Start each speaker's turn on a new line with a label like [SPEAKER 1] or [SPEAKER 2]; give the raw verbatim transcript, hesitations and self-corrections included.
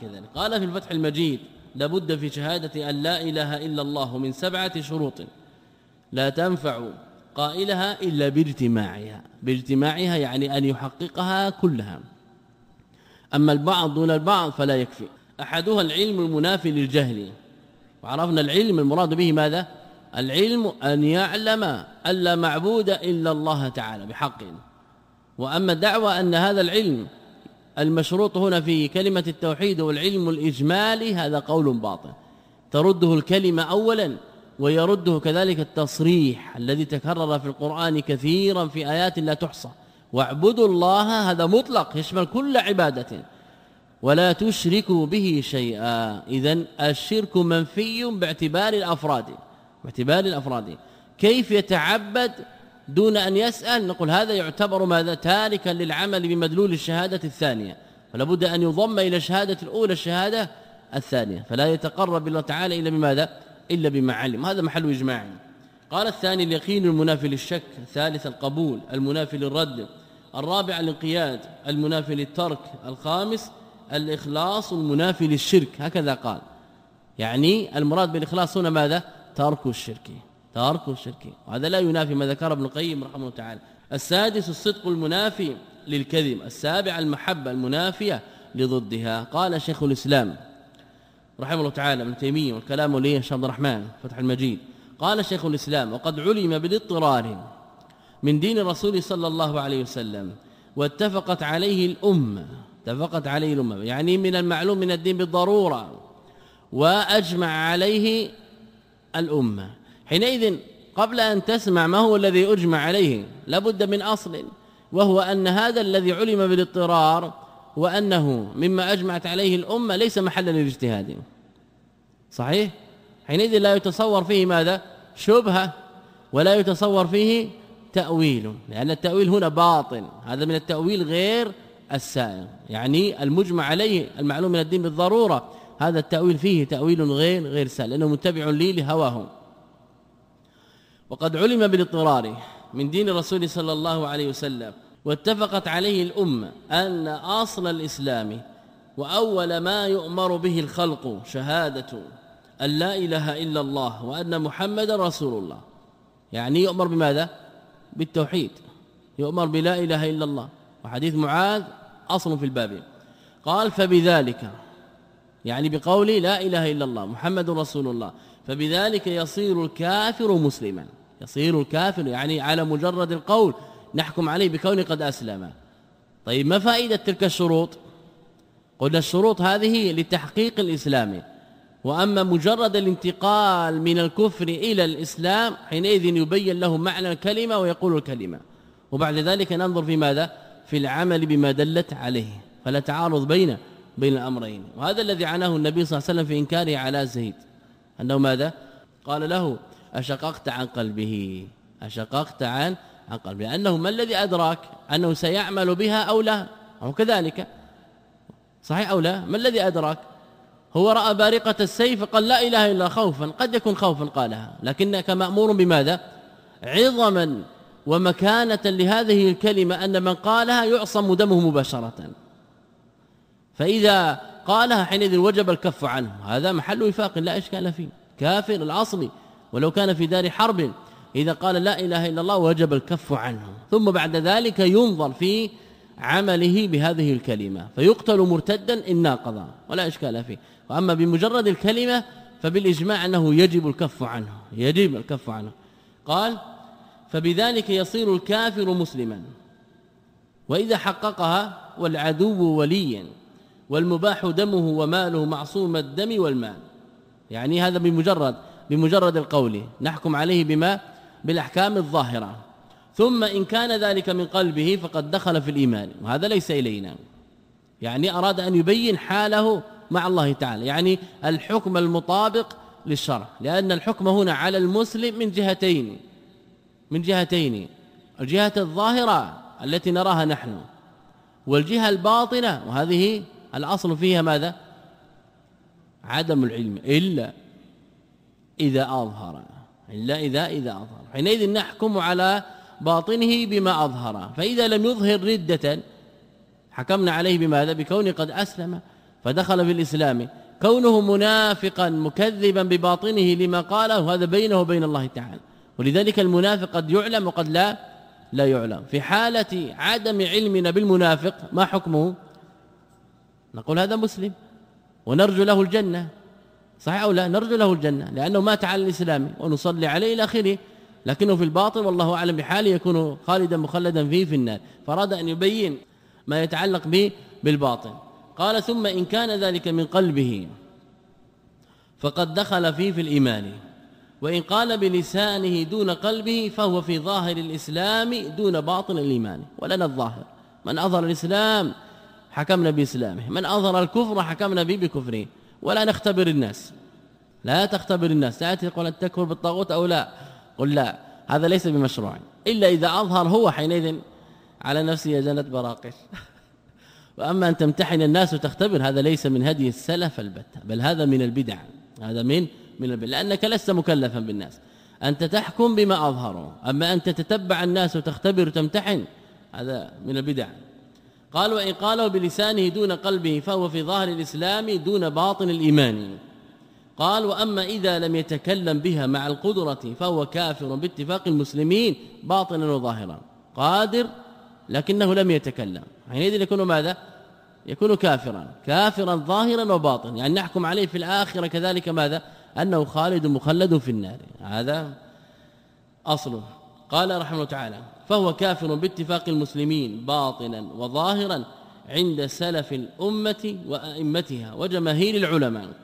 [SPEAKER 1] كذلك. قال في الفتح المجيد لابد في شهادة أن لا إله إلا الله من سبعة شروط لا تنفع قائلها إلا باجتماعها، باجتماعها يعني أن يحققها كلها، أما البعض دون البعض فلا يكفي. أحدها العلم المنافي للجهل، وعرفنا العلم المراد به ماذا؟ العلم أن يعلم أن لا معبود إلا الله تعالى بحق. وأما الدعوة أن هذا العلم المشروط هنا في كلمة التوحيد والعلم الإجمالي هذا قول باطل، ترده الكلمة أولا ويرده كذلك التصريح الذي تكرر في القرآن كثيرا في آيات لا تحصى، واعبدوا الله هذا مطلق يشمل كل عبادة ولا تشركوا به شيئا. إذن الشرك منفي باعتبار الأفراد، باعتبار الأفراد. كيف يتعبد دون أن يسأل؟ نقول هذا يعتبر ماذا؟ تاركا للعمل بمدلول الشهادة الثانية، فلا بد أن يضم إلى الشهادة الأولى الشهادة الثانية، فلا يتقرب الله تعالى إلا بماذا؟ إلا بما علم. هذا محل إجماع. قال الثاني اليقين المنافي للشك، الثالث القبول المنافي للرد، الرابع الانقياد المنافي للترك، الخامس الإخلاص المنافي للشرك. هكذا قال، يعني المراد بالإخلاص هنا ماذا؟ ترك الشرك، ترك الشرك، وهذا لا ينافي ما ذكر ابن القيم رحمه الله تعالى. السادس الصدق المنافي للكذب، السابع المحبة المنافية لضدها. قال شيخ الإسلام رحمه الله تعالى ابن تيمية، والكلام ليه شيخ عبد الرحمن فتح المجيد، قال شيخ الإسلام وقد علم بالاضطرار من دين الرسول صلى الله عليه وسلم واتفقت عليه الأمة، اتفقت عليه الأمة يعني من المعلوم من الدين بالضرورة، وأجمع عليه الأمة. حينئذ قبل أن تسمع ما هو الذي أجمع عليه لابد من أصل، وهو أن هذا الذي علم بالاضطرار وأنه مما أجمعت عليه الأمة ليس محلا للاجتهاد، صحيح؟ حينئذ لا يتصور فيه ماذا؟ شبهة، ولا يتصور فيه تأويل، لأن التأويل هنا باطل، هذا من التأويل غير السائغ، يعني المجمع عليه المعلوم من الدين بالضرورة هذا التأويل فيه تأويل غير غير سائغ، لأنه متبع لي لهواه. وقد علم بالاضطرار من دين الرسول صلى الله عليه وسلم واتفقت عليه الأمة أن أصل الإسلام وأول ما يؤمر به الخلق شهادة أن لا إله إلا الله وأن محمد رسول الله، يعني يؤمر بماذا؟ بالتوحيد، يؤمر بلا إله إلا الله. وحديث معاذ أصل في الباب. قال فبذلك يعني بقول لا إله إلا الله محمد رسول الله، فبذلك يصير الكافر مسلما، يصير الكافر يعني على مجرد القول نحكم عليه بكونه قد أسلم. طيب ما فائدة تلك الشروط؟ قلنا الشروط هذه لتحقيق الإسلام، وأما مجرد الانتقال من الكفر إلى الإسلام حينئذ يبين له معنى الكلمة ويقول الكلمة، وبعد ذلك ننظر في ماذا؟ في العمل بما دلت عليه، فلا تعارض بين بين الأمرين. وهذا الذي عناه النبي صلى الله عليه وسلم في إنكاره على زيد، أنه ماذا؟ قال له أشققت عن قلبه، أشققت عن عن قلبه، لأنه ما الذي أدراك أنه سيعمل بها أو لا؟ أو كذلك صحيح أو لا؟ ما الذي أدراك؟ هو رأى بارقة السيف قال لا إله إلا خوفا، قد يكون خوفا قالها، لكنك مأمور بماذا؟ عظما ومكانة لهذه الكلمة أن من قالها يعصم دمه مباشرة، فإذا قالها حينئذ وجب الكف عنه، هذا محل وفاق لا إشكال فيه، كافر الأصل ولو كان في دار حرب إذا قال لا إله إلا الله وجب الكف عنه، ثم بعد ذلك ينظر في عمله بهذه الكلمة فيقتل مرتدا إن ناقض ولا إشكال فيه. وأما بمجرد الكلمة فبالإجماع أنه يجب الكف عنه، يجب الكف عنه. قال فبذلك يصير الكافر مسلما، وإذا حققها والعدو وليا والمباح دمه وماله معصوم الدم والمال، يعني هذا بمجرد بمجرد القول نحكم عليه بما بالأحكام الظاهرة. ثم إن كان ذلك من قلبه فقد دخل في الإيمان، وهذا ليس إلينا، يعني أراد أن يبين حاله مع الله تعالى، يعني الحكم المطابق للشرع، لأن الحكم هنا على المسلم من جهتين من جهتين الجهة الظاهرة التي نراها نحن، والجهة الباطنة، وهذه الأصل فيها ماذا؟ عدم العلم إلا إذا أظهر، إلا إذا إذا أظهر، حينئذ نحكم على باطنه بما أظهر، فإذا لم يظهر ردة حكمنا عليه بماذا؟ بكونه قد أسلم. فدخل في الإسلام، كونه منافقا مكذبا بباطنه لما قاله هذا بينه وبين الله تعالى. ولذلك المنافق قد يعلم وقد لا لا يعلم. في حالة عدم علمنا بالمنافق ما حكمه؟ نقول هذا مسلم ونرجو له الجنة، صحيح أو لا؟ نرجو له الجنة لأنه مات على الإسلام ونصلي عليه إلى آخره، لكنه في الباطن والله أعلم بحاله يكون خالدا مخلدا فيه في النار. فراد أن يبين ما يتعلق به بالباطن. قال ثم إن كان ذلك من قلبه فقد دخل فيه في الإيمان، وإن قال بلسانه دون قلبه فهو في ظاهر الإسلام دون باطن الإيمان. ولنا الظاهر، من أظهر الإسلام حكمنا بإسلامه، من أظهر الكفر حكمنا به بكفره. ولا نختبر الناس، لا تختبر الناس، تأتي تقول أن تكفر بالطاغوت أو لا، قل لا، هذا ليس بمشروع إلا إذا أظهر هو، حينئذ على نفسه جنة براقش. وأما أن تمتحن الناس وتختبر هذا ليس من هدي السلف البتة، بل هذا من البدع، هذا من من البدع، لأنك لست مكلفا بالناس، أنت تحكم بما أظهروا. أما أن تتتبع الناس وتختبر وتمتحن هذا من البدع. قال وإن قالوا بلسانه دون قلبه فهو في ظاهر الإسلام دون باطن الإيمان. قال وأما إذا لم يتكلم بها مع القدرة فهو كافر باتفاق المسلمين باطنا وظاهرا. قادر لكنه لم يتكلم، حينئذ يكون ماذا؟ يكون كافرا، كافرا ظاهرا وباطنا، يعني نحكم عليه في الآخرة كذلك ماذا؟ أنه خالد مخلد في النار. هذا أصله. قال رحمه الله تعالى فهو كافر باتفاق المسلمين باطنا وظاهرا عند سلف الأمة وأئمتها وجماهير العلماء.